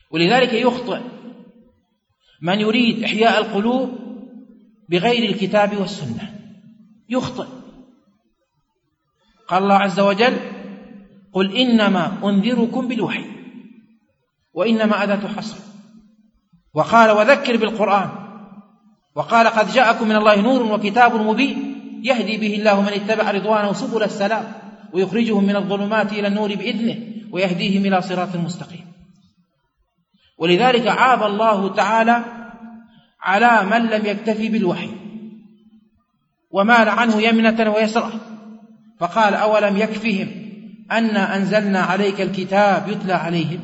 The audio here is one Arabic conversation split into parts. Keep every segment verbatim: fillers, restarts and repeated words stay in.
ولذلك يخطئ من يريد إحياء القلوب بغير الكتاب والسنة، يخطئ. قال الله عز وجل: قل إنما أنذركم بالوحي، وإنما أداة حصر. وقال: وذكر بالقرآن. وقال: قد جاءكم من الله نور وكتاب مبين يهدي به الله من اتبع رضوانه سبل السلام ويخرجهم من الظلمات إلى النور بإذنه ويهديهم إلى صراط مستقيم. ولذلك عاب الله تعالى على من لم يكتفي بالوحي ومال عنه يمنة ويسرة، فقال: أولم يكفهم أنا أنزلنا عليك الكتاب يتلى عليهم.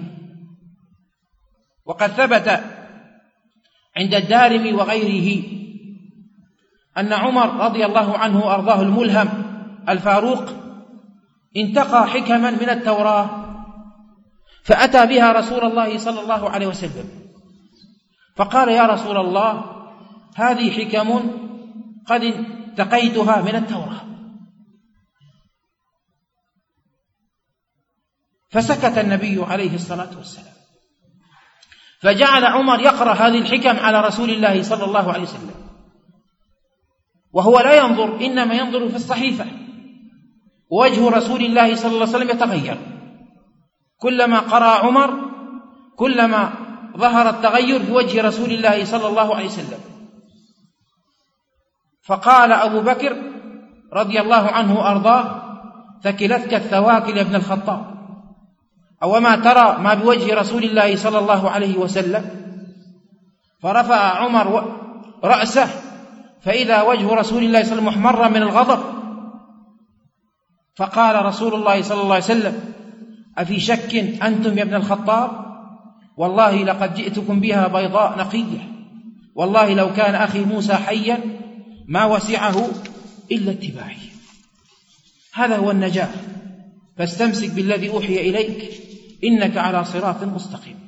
وقد ثبت عند الدارمي وغيره أن عمر رضي الله عنه وأرضاه الملهم الفاروق انتقى حكما من التوراة فأتى بها رسول الله صلى الله عليه وسلم، فقال: يا رسول الله، هذه حكم قد انتقيتها من التوراة. فسكت النبي عليه الصلاة والسلام، فجعل عمر يقرأ هذه الحكم على رسول الله صلى الله عليه وسلم، وهو لا ينظر، إنما ينظر في الصحيفة، ووجه رسول الله صلى الله عليه وسلم يتغير. كلما قرأ عمر كلما ظهر التغير في وجه رسول الله صلى الله عليه وسلم. فقال أبو بكر رضي الله عنه وأرضاه: ثكلتك الثواكل يا ابن الخطاب، أو ما ترى ما بوجه رسول الله صلى الله عليه وسلم؟ فرفع عمر رأسه فإذا وجه رسول الله صلى الله عليه وسلم محمرا من الغضب، فقال رسول الله صلى الله عليه وسلم: أفي شك أنتم يا ابن الخطاب؟ والله لقد جئتكم بها بيضاء نقية، والله لو كان أخي موسى حيا ما وسعه إلا اتباعي. هذا هو النجاة، فاستمسك بالذي أوحي إليك إنك على صراط مستقيم.